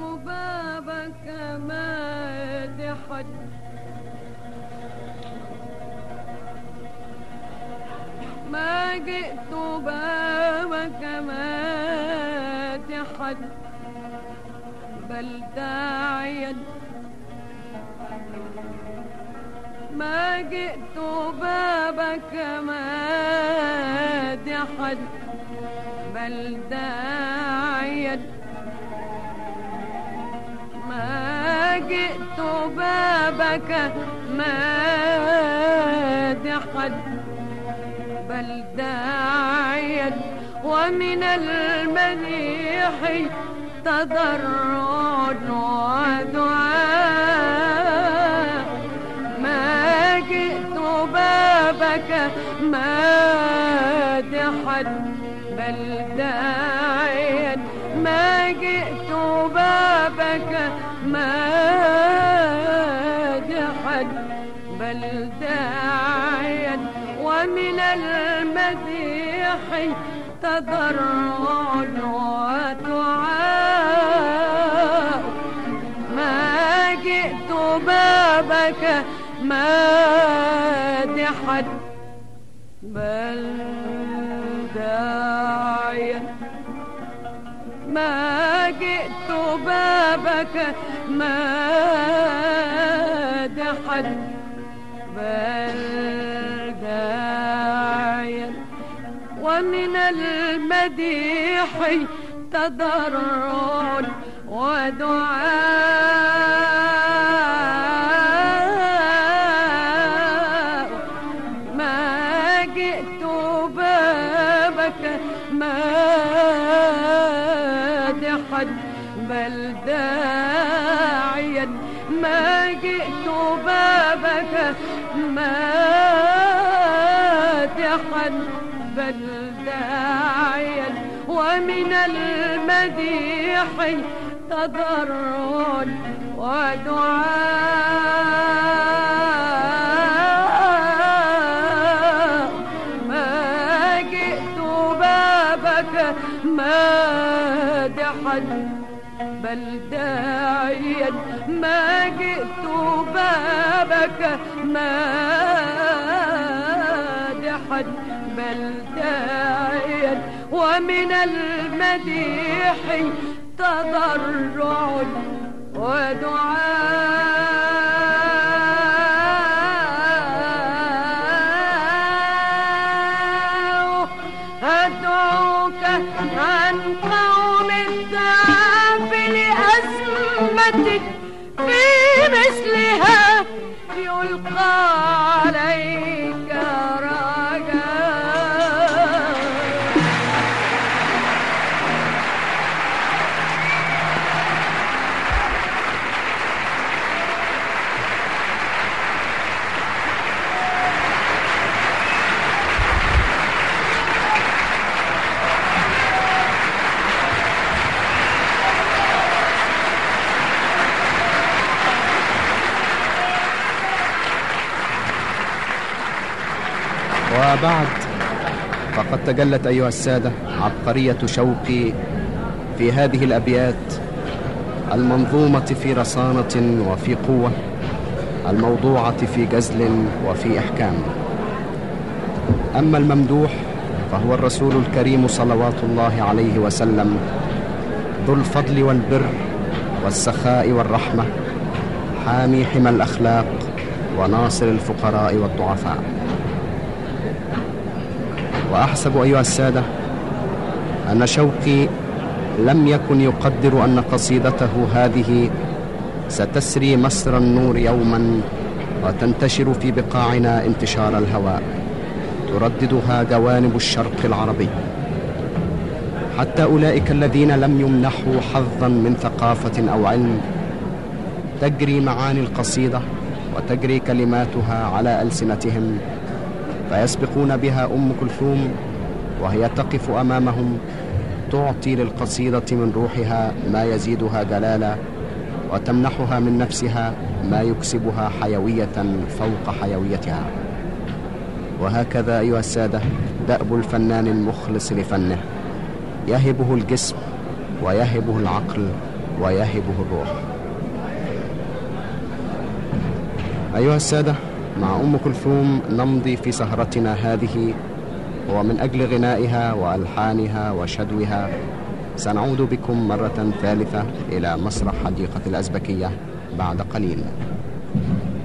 بابك مادحا ما جئت بابك مادحا بل داعيا ما جئت بابك مادحا بل داعيا ما جئت بابك مادحا بل داعيا ومن المديح تضرع ودعاء ما جئت بابك مادحا بل داعيا ما جئت بابك مادحا بل داعيا ومن المديح تضرع ودعاء ما جئت بابك مادحا بل داعيا ما جئت بابك مادحا بل داعيا ومن المديح تضرع ودعاء ما جئت بابك مادحا بل داعيا ما جئت بابك مادحا بل داعيا ومن المديح تضرع ودعاء ما جئت بابك مادحا بل داعيا ما جئت بابك مادحا بل داعيا ومن المديح تضرع ودعاء أدعوك عن قوم الضعاف لأزمة في مثلها يلقى عليك وبعد فقد تجلت أيها السادة عبقرية شوقي في هذه الأبيات المنظومة في رصانة وفي قوة، الموضوعة في جزل وفي إحكام. أما الممدوح فهو الرسول الكريم صلوات الله عليه وسلم ذو الفضل والبر والسخاء والرحمة، حامي حمى الأخلاق وناصر الفقراء والضعفاء. وأحسب أيها السادة أن شوقي لم يكن يقدر أن قصيدته هذه ستسري مسر النور يوما وتنتشر في بقاعنا انتشار الهواء، ترددها جوانب الشرق العربي، حتى أولئك الذين لم يمنحوا حظا من ثقافة أو علم تجري معاني القصيدة وتجري كلماتها على ألسنتهم، فيسبقون بها أم كلثوم وهي تقف أمامهم تعطي للقصيدة من روحها ما يزيدها جلالا، وتمنحها من نفسها ما يكسبها حيوية فوق حيويتها. وهكذا أيها السادة دأب الفنان المخلص لفنه، يهبه الجسم ويهبه العقل ويهبه الروح. أيها السادة، مع أم كلثوم نمضي في سهرتنا هذه، ومن أجل غنائها وألحانها وشدوها سنعود بكم مرة ثالثة إلى مسرح حديقة الأزبكية بعد قليل.